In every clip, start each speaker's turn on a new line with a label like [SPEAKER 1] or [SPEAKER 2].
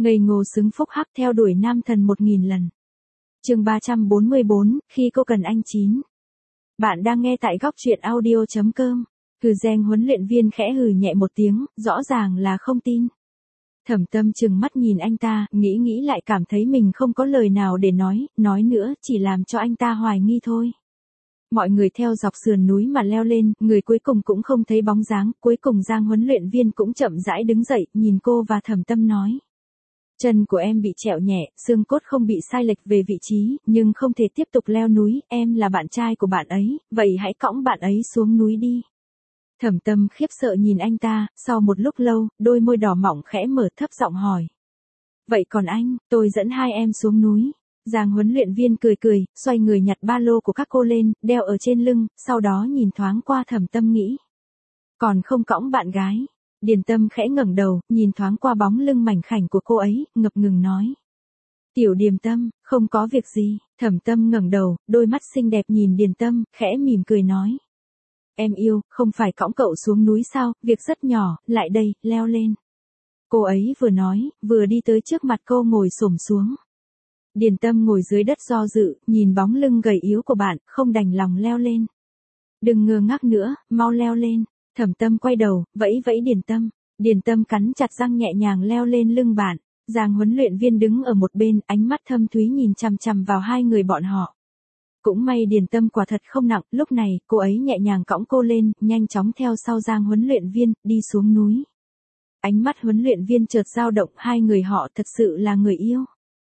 [SPEAKER 1] Ngây ngô xứng phúc hắc theo đuổi nam thần 1000 lần. Chương 344, khi cô cần anh 9. Bạn đang nghe tại góc truyện audio.com. Hừ Geng huấn luyện viên khẽ hừ nhẹ một tiếng, rõ ràng là không tin. Thẩm Tâm trừng mắt nhìn anh ta, nghĩ lại cảm thấy mình không có lời nào để nói nữa chỉ làm cho anh ta hoài nghi thôi. Mọi người theo dọc sườn núi mà leo lên, người cuối cùng cũng không thấy bóng dáng, cuối cùng Giang huấn luyện viên cũng chậm rãi đứng dậy, nhìn cô và Thẩm Tâm nói. Chân của em bị trẹo nhẹ, xương cốt không bị sai lệch về vị trí, nhưng không thể tiếp tục leo núi, em là bạn trai của bạn ấy, vậy hãy cõng bạn ấy xuống núi đi. Thẩm Tâm khiếp sợ nhìn anh ta, sau một lúc lâu, đôi môi đỏ mọng khẽ mở thấp giọng hỏi. Vậy còn anh, tôi dẫn hai em xuống núi. Giang huấn luyện viên cười, xoay người nhặt ba lô của các cô lên, đeo ở trên lưng, sau đó nhìn thoáng qua Thẩm Tâm nghĩ. Còn không cõng bạn gái. Điền Tâm khẽ ngẩng đầu, nhìn thoáng qua bóng lưng mảnh khảnh của cô ấy, ngập ngừng nói. Tiểu Điềm Tâm, không có việc gì. Thẩm Tâm ngẩng đầu, đôi mắt xinh đẹp nhìn Điền Tâm, khẽ mỉm cười nói. Em yêu, không phải cõng cậu xuống núi sao, việc rất nhỏ, lại đây, leo lên. Cô ấy vừa nói, vừa đi tới trước mặt cô ngồi xổm xuống. Điền Tâm ngồi dưới đất do dự, nhìn bóng lưng gầy yếu của bạn, không đành lòng leo lên. Đừng ngơ ngác nữa, mau leo lên. Thẩm Tâm quay đầu, vẫy Điền Tâm. Điền Tâm cắn chặt răng nhẹ nhàng leo lên lưng bạn. Giang huấn luyện viên đứng ở một bên, ánh mắt thâm thúy nhìn chằm chằm vào hai người bọn họ. Cũng may Điền Tâm quả thật không nặng, lúc này, cô ấy nhẹ nhàng cõng cô lên, nhanh chóng theo sau Giang huấn luyện viên, đi xuống núi. Ánh mắt huấn luyện viên chợt dao động, hai người họ thật sự là người yêu.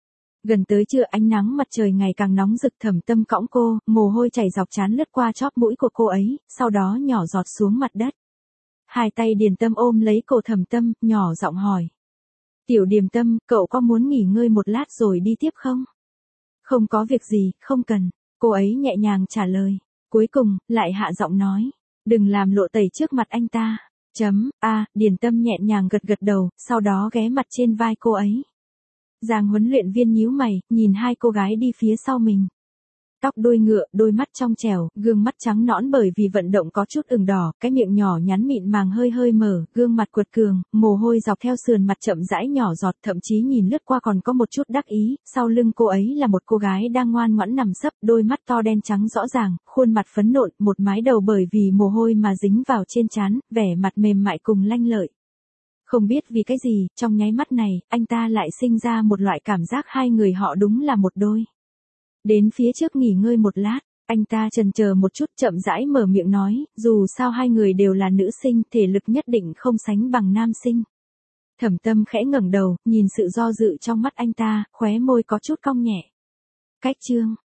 [SPEAKER 1] Gần tới trưa ánh nắng mặt trời ngày càng nóng rực. Thẩm Tâm cõng cô, mồ hôi chảy dọc trán lướt qua chóp mũi của cô ấy, sau đó nhỏ giọt xuống mặt đất. Hai tay Điền Tâm ôm lấy cổ Thẩm Tâm, nhỏ giọng hỏi. Tiểu Điềm Tâm, cậu có muốn nghỉ ngơi một lát rồi đi tiếp không? Không có việc gì, không cần. Cô ấy nhẹ nhàng trả lời. Cuối cùng, lại hạ giọng nói. Đừng làm lộ tẩy trước mặt anh ta. Điền Tâm nhẹ nhàng gật đầu, sau đó ghé mặt trên vai cô ấy. Giang huấn luyện viên nhíu mày, nhìn hai cô gái đi phía sau mình. Tóc đuôi ngựa, đôi mắt trong trẻo, gương mắt trắng nõn bởi vì vận động có chút ửng đỏ, cái miệng nhỏ nhắn mịn màng hơi mở, gương mặt quật cường, mồ hôi dọc theo sườn mặt chậm rãi nhỏ giọt, thậm chí nhìn lướt qua còn có một chút đắc ý, sau lưng cô ấy là một cô gái đang ngoan ngoãn nằm sấp, đôi mắt to đen trắng rõ ràng, khuôn mặt phấn nộn, một mái đầu bởi vì mồ hôi mà dính vào trên trán, vẻ mặt mềm mại cùng lanh lợi. Không biết vì cái gì, trong nháy mắt này, anh ta lại sinh ra một loại cảm giác hai người họ đúng là một đôi. Đến phía trước nghỉ ngơi một lát, anh ta chần chờ một chút chậm rãi mở miệng nói, dù sao hai người đều là nữ sinh, thể lực nhất định không sánh bằng nam sinh. Thẩm Tâm khẽ ngẩng đầu, nhìn sự do dự trong mắt anh ta, khóe môi có chút cong nhẹ. Cách chương.